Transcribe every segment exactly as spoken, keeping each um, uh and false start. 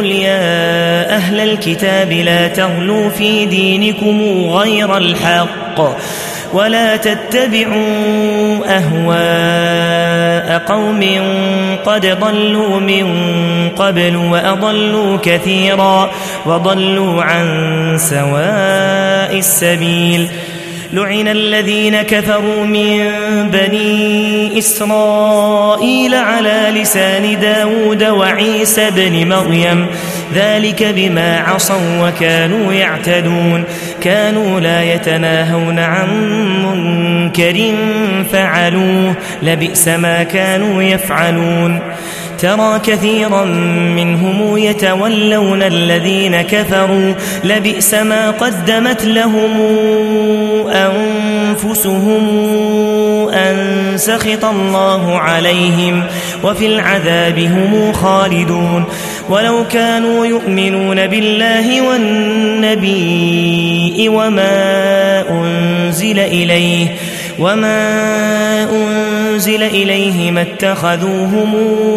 قل يا أهل الكتاب لا تغلوا في دينكم غير الحق ولا تتبعوا أهواء قوم قد ضلوا من قبل وأضلوا كثيرا وضلوا عن سواء السبيل. لعن الذين كفروا من بني إسرائيل على لسان داود وعيسى بن مريم ذلك بما عصوا وكانوا يعتدون كانوا لا يتناهون عن منكر فعلوه لبئس ما كانوا يفعلون. ترى كثيرا منهم يتولون الذين كفروا لبئس ما قدمت لهم أنفسهم أن سخط الله عليهم وفي العذاب هم خالدون. ولو كانوا يؤمنون بالله والنبي وما أنزل إليه وما أنزل إليه ما اتخذوهم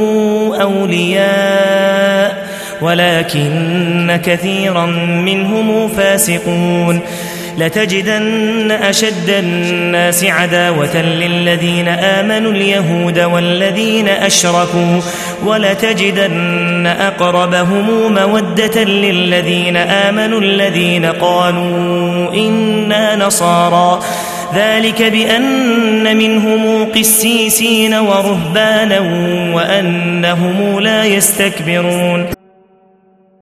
أولياء ولكن كثيرا منهم فاسقون. لتجدن أشد الناس عداوة للذين آمنوا اليهود والذين أشركوا ولتجدن أقربهم مودة للذين آمنوا الذين قالوا إنا نصارى ذلك بأن منهم قسيسين ورهبانا وأنهم لا يستكبرون.